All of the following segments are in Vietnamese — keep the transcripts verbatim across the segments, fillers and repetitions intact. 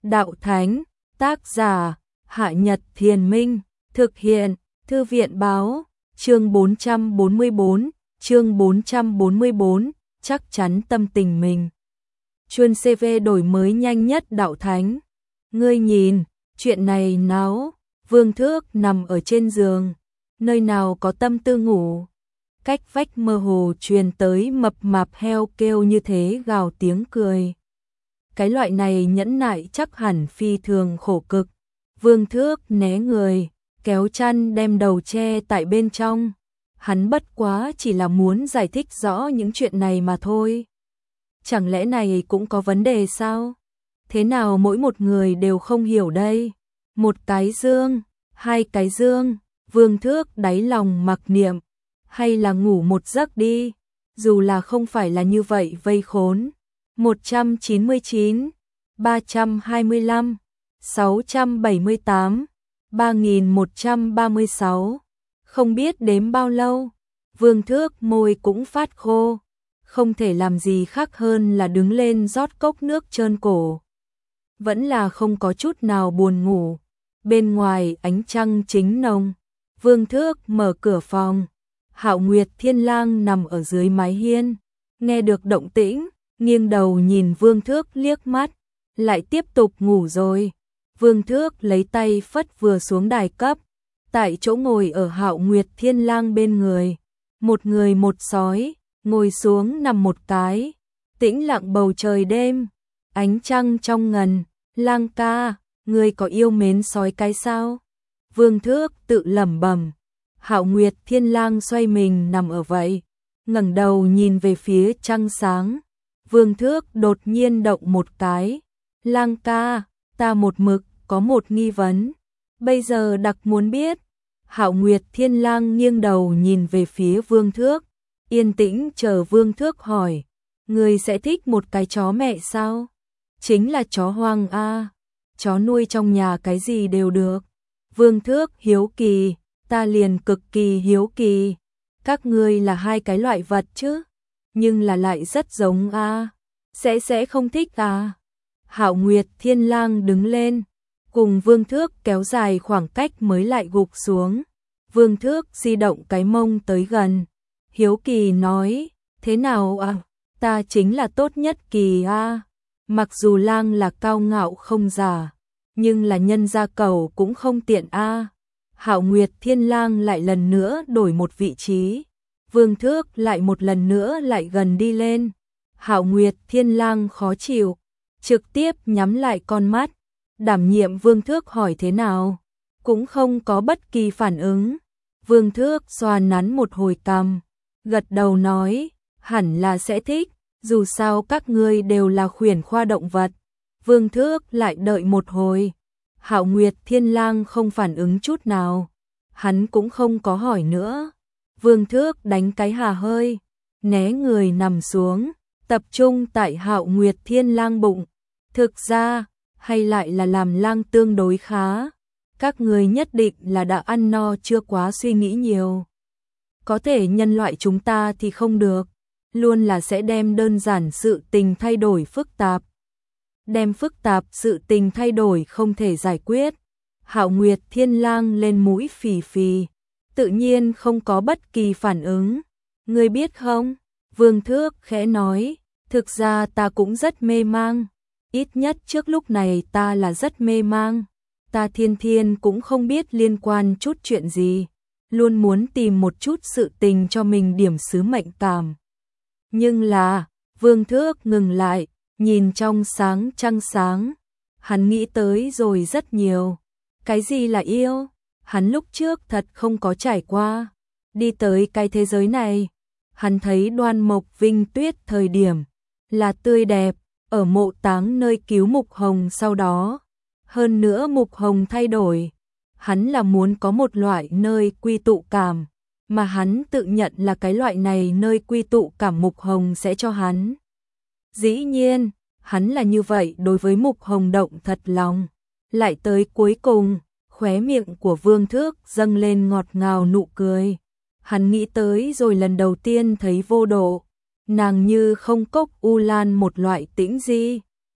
đạo thánh, tác giả, Hạ Nhật Thiền Minh, thực hiện, Thư viện báo, chương bốn trăm bốn mươi bốn, chương bốn trăm bốn mươi bốn, chắc chắn tâm tình mình. Chuyên xê vê đổi mới nhanh nhất đạo thánh. Ngươi nhìn, chuyện này náo, Vương Thước nằm ở trên giường, nơi nào có tâm tư ngủ. Cách vách mơ hồ truyền tới mập mạp heo kêu như thế gào tiếng cười. Cái loại này nhẫn nại chắc hẳn phi thường khổ cực. Vương Thước né người, kéo chăn đem đầu che tại bên trong. Hắn bất quá chỉ là muốn giải thích rõ những chuyện này mà thôi. Chẳng lẽ này cũng có vấn đề sao? Thế nào mỗi một người đều không hiểu đây? Một cái dương, hai cái dương, Vương Thước đáy lòng mặc niệm. Hay là ngủ một giấc đi, dù là không phải là như vậy vây khốn. một trăm chín mươi chín, ba trăm hai mươi lăm, sáu trăm bảy mươi tám, ba nghìn một trăm ba mươi sáu. Không biết đếm bao lâu, Vương Thước môi cũng phát khô, không thể làm gì khác hơn là đứng lên rót cốc nước trơn cổ. Vẫn là không có chút nào buồn ngủ. Bên ngoài ánh trăng chính nồng, Vương Thước mở cửa phòng. Hạo Nguyệt Thiên Lang nằm ở dưới mái hiên, nghe được động tĩnh, nghiêng đầu nhìn Vương Thước liếc mắt, lại tiếp tục ngủ rồi. Vương Thước lấy tay phất vừa xuống đài cấp, tại chỗ ngồi ở Hạo Nguyệt Thiên Lang bên người, một người một sói, ngồi xuống nằm một cái, tĩnh lặng bầu trời đêm, ánh trăng trong ngần. Lang ca, ngươi có yêu mến sói cái sao? Vương Thước tự lẩm bẩm. Hạo Nguyệt Thiên Lang xoay mình nằm ở vậy, ngẩng đầu nhìn về phía trăng sáng. Vương Thước đột nhiên động một cái. Lang ca, ta một mực có một nghi vấn, bây giờ đặc muốn biết. Hạo Nguyệt Thiên Lang nghiêng đầu nhìn về phía Vương Thước, yên tĩnh chờ Vương Thước hỏi. Người sẽ thích một cái chó mẹ sao? Chính là chó hoang a, chó nuôi trong nhà cái gì đều được. Vương Thước hiếu kỳ. Ta liền cực kỳ hiếu kỳ, các ngươi là hai cái loại vật chứ, nhưng là lại rất giống a, à. Sẽ sẽ không thích à? Hạo Nguyệt Thiên Lang đứng lên, cùng Vương Thước kéo dài khoảng cách mới lại gục xuống. Vương Thước di động cái mông tới gần, hiếu kỳ nói, thế nào à? Ta chính là tốt nhất kỳ a. À. Mặc dù Lang là cao ngạo không giả, nhưng là nhân gia cầu cũng không tiện a. À. Hạo Nguyệt Thiên Lang lại lần nữa đổi một vị trí. Vương Thước lại một lần nữa lại gần đi lên. Hạo Nguyệt Thiên Lang khó chịu, trực tiếp nhắm lại con mắt. Đảm nhiệm Vương Thước hỏi thế nào, cũng không có bất kỳ phản ứng. Vương Thước xoa nắn một hồi cằm, gật đầu nói, hẳn là sẽ thích, dù sao các ngươi đều là khuyển khoa động vật. Vương Thước lại đợi một hồi. Hạo Nguyệt Thiên Lang không phản ứng chút nào, hắn cũng không có hỏi nữa. Vương Thước đánh cái hà hơi, né người nằm xuống, tập trung tại Hạo Nguyệt Thiên Lang bụng. Thực ra, hay lại là làm lang tương đối khá. Các người nhất định là đã ăn no chưa quá suy nghĩ nhiều. Có thể nhân loại chúng ta thì không được, luôn là sẽ đem đơn giản sự tình thay đổi phức tạp. Đem phức tạp sự tình thay đổi không thể giải quyết. Hạo Nguyệt Thiên Lang lên mũi phì phì, tự nhiên không có bất kỳ phản ứng. Ngươi biết không? Vương Thước khẽ nói, thực ra ta cũng rất mê mang. Ít nhất trước lúc này ta là rất mê mang. Ta thiên thiên cũng không biết liên quan chút chuyện gì, luôn muốn tìm một chút sự tình cho mình điểm sứ mệnh cảm. Nhưng là, Vương Thước ngừng lại, nhìn trong sáng trăng sáng, hắn nghĩ tới rồi rất nhiều. Cái gì là yêu? Hắn lúc trước thật không có trải qua. Đi tới cái thế giới này, hắn thấy Đoan Mộc Vinh Tuyết thời điểm là tươi đẹp, ở mộ táng nơi cứu Mục Hồng sau đó. Hơn nữa Mục Hồng thay đổi, hắn là muốn có một loại nơi quy tụ cảm, mà hắn tự nhận là cái loại này nơi quy tụ cảm Mục Hồng sẽ cho hắn. Dĩ nhiên, hắn là như vậy đối với Mục Hồng động thật lòng. Lại tới cuối cùng, khóe miệng của Vương Thước dâng lên ngọt ngào nụ cười. Hắn nghĩ tới rồi lần đầu tiên thấy Vô Độ, nàng như không cốc u lan một loại tĩnh di,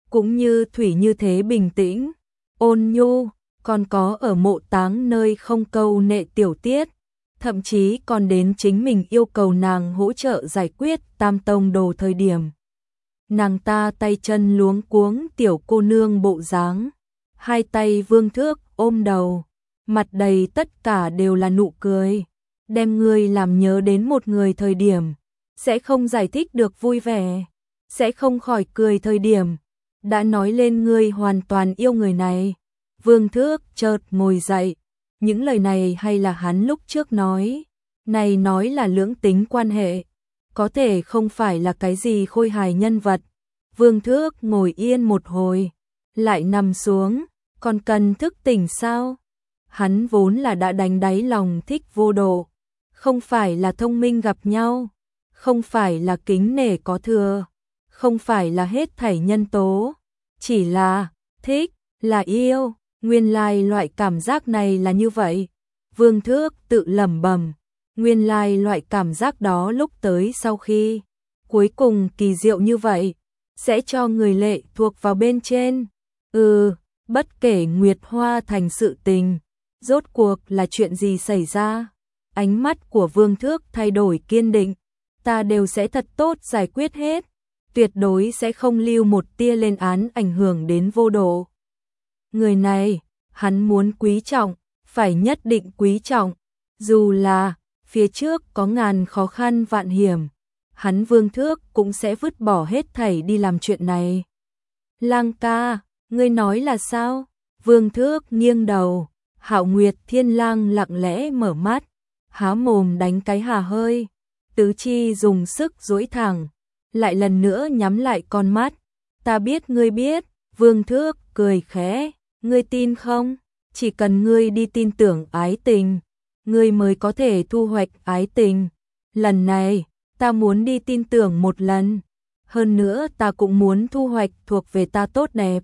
cũng như thủy như thế bình tĩnh, ôn nhu, còn có ở mộ táng nơi không câu nệ tiểu tiết, thậm chí còn đến chính mình yêu cầu nàng hỗ trợ giải quyết tam tông đồ thời điểm. Nàng ta tay chân luống cuống tiểu cô nương bộ dáng, hai tay vương thước ôm đầu, mặt đầy tất cả đều là nụ cười, đem người làm nhớ đến một người thời điểm, sẽ không giải thích được vui vẻ, sẽ không khỏi cười thời điểm, đã nói lên ngươi hoàn toàn yêu người này. Vương thước chợt ngồi dậy, những lời này hay là hắn lúc trước nói, này nói là lưỡng tính quan hệ, có thể không phải là cái gì khôi hài nhân vật. Vương thước ngồi yên một hồi, lại nằm xuống, còn cần thức tỉnh sao? Hắn vốn là đã đánh đáy lòng thích Vô Độ, không phải là thông minh gặp nhau, không phải là kính nể có thừa, không phải là hết thảy nhân tố, chỉ là thích, là yêu, nguyên lai loại cảm giác này là như vậy. Vương thước tự lẩm bẩm, nguyên lai loại cảm giác đó lúc tới sau khi cuối cùng kỳ diệu như vậy, sẽ cho người lệ thuộc vào bên trên. Ừ, bất kể Nguyệt Hoa thành sự tình, rốt cuộc là chuyện gì xảy ra? Ánh mắt của Vương Thước thay đổi kiên định, ta đều sẽ thật tốt giải quyết hết, tuyệt đối sẽ không lưu một tia lên án ảnh hưởng đến Vô Độ. Người này, hắn muốn quý trọng, phải nhất định quý trọng, dù là phía trước có ngàn khó khăn vạn hiểm, hắn Vương Thước cũng sẽ vứt bỏ hết thảy đi làm chuyện này. Lang ca, ngươi nói là sao? Vương Thước nghiêng đầu, Hạo Nguyệt Thiên Lang lặng lẽ mở mắt, há mồm đánh cái hà hơi, tứ chi dùng sức duỗi thẳng, lại lần nữa nhắm lại con mắt. Ta biết ngươi biết. Vương Thước cười khẽ, ngươi tin không? Chỉ cần ngươi đi tin tưởng ái tình, ngươi mới có thể thu hoạch ái tình. Lần này, ta muốn đi tin tưởng một lần, hơn nữa ta cũng muốn thu hoạch thuộc về ta tốt đẹp.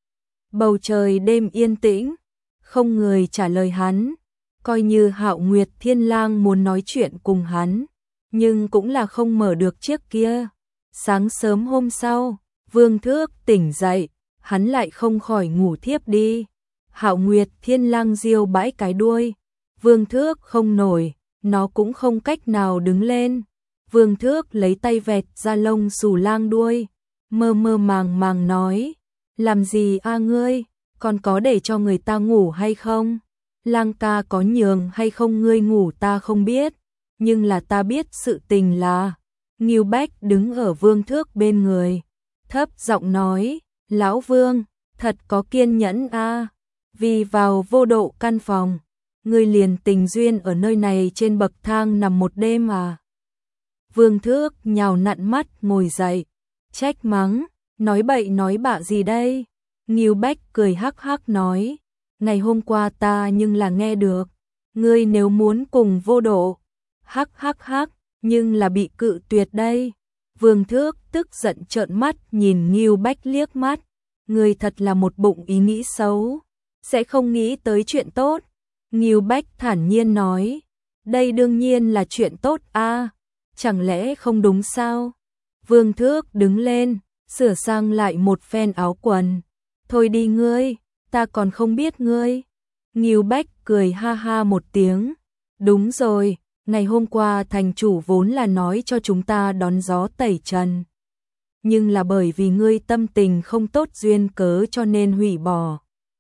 Bầu trời đêm yên tĩnh, không người trả lời hắn, coi như Hạo Nguyệt Thiên Lang muốn nói chuyện cùng hắn, nhưng cũng là không mở được chiếc kia. Sáng sớm hôm sau, Vương Thước tỉnh dậy, hắn lại không khỏi ngủ thiếp đi. Hạo Nguyệt Thiên Lang diêu bãi cái đuôi, Vương Thước không nổi, nó cũng không cách nào đứng lên. Vương Thước lấy tay vẹt ra lông xù lang đuôi, mơ mơ màng màng nói, làm gì a ngươi, còn có để cho người ta ngủ hay không? Lang ca có nhường hay không ngươi ngủ ta không biết, nhưng là ta biết sự tình là. Ngưu Bách đứng ở Vương Thước bên người, thấp giọng nói, lão Vương, thật có kiên nhẫn a, vì vào Vô Độ căn phòng, ngươi liền tình duyên ở nơi này trên bậc thang nằm một đêm à? Vương Thước nhào nặn mắt ngồi dậy, trách mắng, nói bậy nói bạ gì đây? Ngưu Bách cười hắc hắc nói, ngày hôm qua ta nhưng là nghe được, ngươi nếu muốn cùng Vô Độ, hắc hắc hắc, nhưng là bị cự tuyệt đây. Vương Thước tức giận trợn mắt nhìn Ngưu Bách liếc mắt, ngươi thật là một bụng ý nghĩ xấu, sẽ không nghĩ tới chuyện tốt. Ngưu Bách thản nhiên nói, đây đương nhiên là chuyện tốt a, chẳng lẽ không đúng sao? Vương Thước đứng lên, sửa sang lại một phen áo quần, thôi đi ngươi, ta còn không biết ngươi. Ngưu Bách cười ha ha một tiếng, đúng rồi, ngày hôm qua thành chủ vốn là nói cho chúng ta đón gió tẩy trần, nhưng là bởi vì ngươi tâm tình không tốt duyên cớ cho nên hủy bỏ.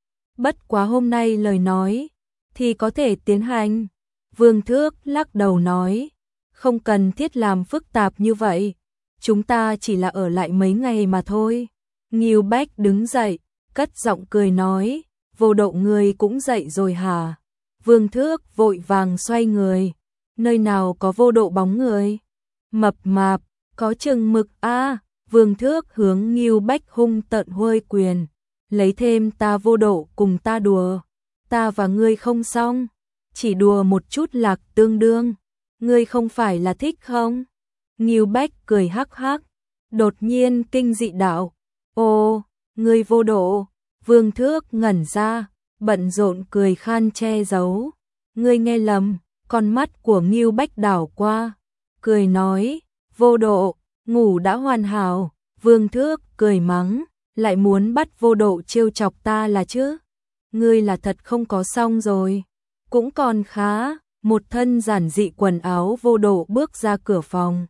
Bất quá hôm nay lời nói thì có thể tiến hành. Vương Thước lắc đầu nói, không cần thiết làm phức tạp như vậy, chúng ta chỉ là ở lại mấy ngày mà thôi. Ngưu Bách đứng dậy, cất giọng cười nói, Vô Độ ngươi cũng dậy rồi hả? Vương Thước vội vàng xoay người, nơi nào có Vô Độ bóng người? Mập mạp, có chừng mực a. Vương Thước hướng Ngưu Bách hung tợn huôi quyền, lấy thêm ta Vô Độ cùng ta đùa, ta và ngươi không xong, chỉ đùa một chút lạc tương đương, ngươi không phải là thích không? Ngưu Bách cười hắc hắc, đột nhiên kinh dị đạo, ô, ngươi Vô Độ. Vương Thước ngẩn ra, bận rộn cười khan che giấu, ngươi nghe lầm. Con mắt của Ngưu Bách đảo qua, cười nói, Vô Độ, ngủ đã hoàn hảo. Vương Thước cười mắng, lại muốn bắt Vô Độ trêu chọc ta là chứ? Ngươi là thật không có xong rồi. Cũng còn khá, một thân giản dị quần áo Vô Độ bước ra cửa phòng.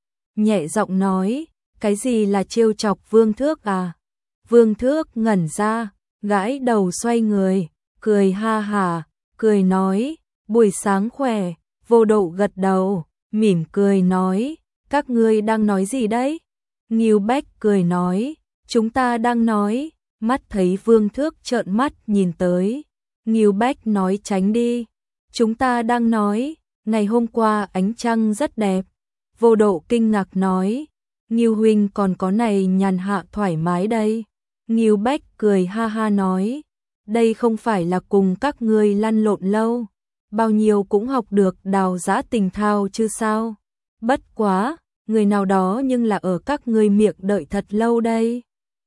Nhẹ giọng nói, cái gì là trêu chọc Vương Thước à? Vương Thước ngẩn ra, gãi đầu xoay người, cười ha hả, cười nói, buổi sáng khỏe. Vô Độ gật đầu, mỉm cười nói, các ngươi đang nói gì đấy? Ngưu Bách cười nói, chúng ta đang nói. Mắt thấy Vương Thước trợn mắt nhìn tới, Ngưu Bách nói tránh đi. Chúng ta đang nói, ngày hôm qua ánh trăng rất đẹp. Vô Độ kinh ngạc nói, Ngưu huynh còn có này nhàn hạ thoải mái đây. Ngưu Bách cười ha ha nói, đây không phải là cùng các ngươi lăn lộn lâu, bao nhiêu cũng học được đào giã tình thao chứ sao. Bất quá, người nào đó nhưng là ở các ngươi miệng đợi thật lâu đây.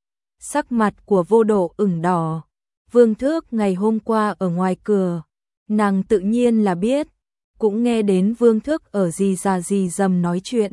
Sắc mặt của Vô Độ ửng đỏ. Vương Thước ngày hôm qua ở ngoài cửa, nàng tự nhiên là biết, cũng nghe đến Vương Thước ở gì già gì dầm nói chuyện.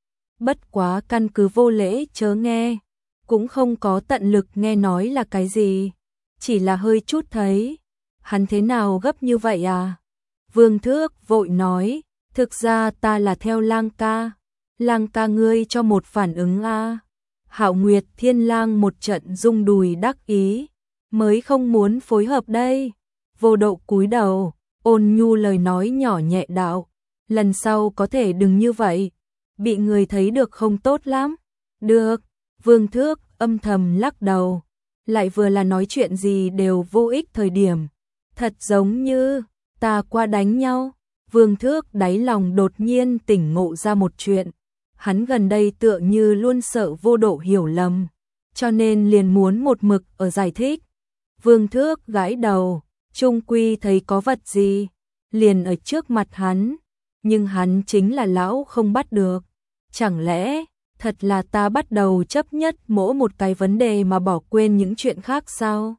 Bất quá căn cứ vô lễ chớ nghe, cũng không có tận lực nghe nói là cái gì, chỉ là hơi chút thấy. Hắn thế nào gấp như vậy à? Vương Thước vội nói, thực ra ta là theo Lang ca. Lang ca ngươi cho một phản ứng a. À. Hạo Nguyệt Thiên Lang một trận rung đùi đắc ý, mới không muốn phối hợp đây. Vô Độ cúi đầu, ôn nhu lời nói nhỏ nhẹ đạo, lần sau có thể đừng như vậy, bị người thấy được không tốt lắm. Được. Vương Thước âm thầm lắc đầu, lại vừa là nói chuyện gì đều vô ích thời điểm, thật giống như ta qua đánh nhau. Vương Thước đáy lòng đột nhiên tỉnh ngộ ra một chuyện, hắn gần đây tựa như luôn sợ Vô Độ hiểu lầm, cho nên liền muốn một mực ở giải thích. Vương Thước gãi đầu, chung quy thấy có vật gì, liền ở trước mặt hắn, nhưng hắn chính là lão không bắt được. Chẳng lẽ, thật là ta bắt đầu chấp nhất mỗi một cái vấn đề mà bỏ quên những chuyện khác sao?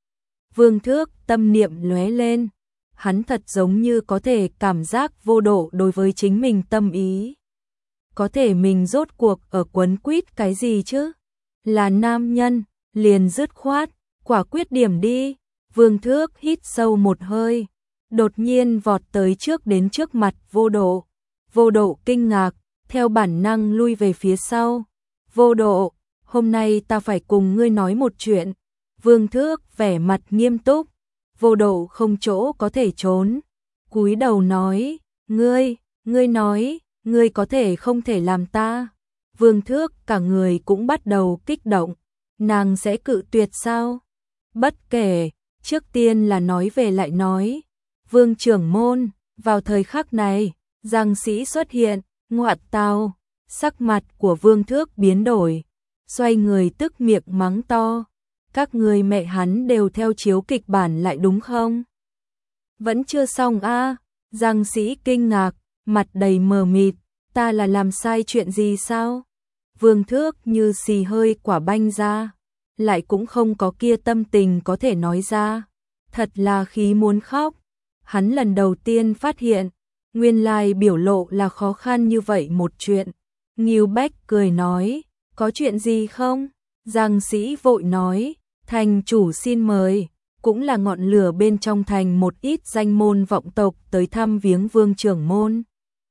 Vương Thước tâm niệm lóe lên, hắn thật giống như có thể cảm giác Vô Độ đối với chính mình tâm ý. Có thể mình rốt cuộc ở quấn quýt cái gì chứ? Là nam nhân, liền dứt khoát, quả quyết điểm đi. Vương Thước hít sâu một hơi, đột nhiên vọt tới trước đến trước mặt Vô Độ. Vô Độ kinh ngạc, theo bản năng lui về phía sau. Vô Độ, hôm nay ta phải cùng ngươi nói một chuyện. Vương Thước vẻ mặt nghiêm túc. Vô Độ không chỗ có thể trốn, cúi đầu nói, ngươi, ngươi nói, ngươi có thể không thể làm ta. Vương Thước cả người cũng bắt đầu kích động, nàng sẽ cự tuyệt sao? Bất kể, trước tiên là nói về lại nói. Vương trưởng môn, vào thời khắc này, Giang Sĩ xuất hiện, ngoại tao, sắc mặt của Vương Thước biến đổi, xoay người tức miệng mắng to. Các người mẹ hắn đều theo chiếu kịch bản lại đúng không? Vẫn chưa xong a? À? Giang Sĩ kinh ngạc, mặt đầy mờ mịt, ta là làm sai chuyện gì sao? Vương Thước như xì hơi quả banh ra, lại cũng không có kia tâm tình có thể nói ra, thật là khí muốn khóc. Hắn lần đầu tiên phát hiện, nguyên lai biểu lộ là khó khăn như vậy một chuyện. Ngưu Bách cười nói, có chuyện gì không? Giang Sĩ vội nói, thành chủ xin mời, cũng là ngọn lửa bên trong thành một ít danh môn vọng tộc tới thăm viếng Vương trưởng môn.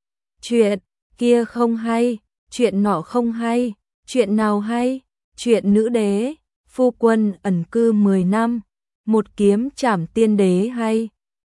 Chuyện kia không hay, chuyện nọ không hay, chuyện nào hay? Chuyện nữ đế, phu quân ẩn cư mười năm, một kiếm trảm tiên đế hay?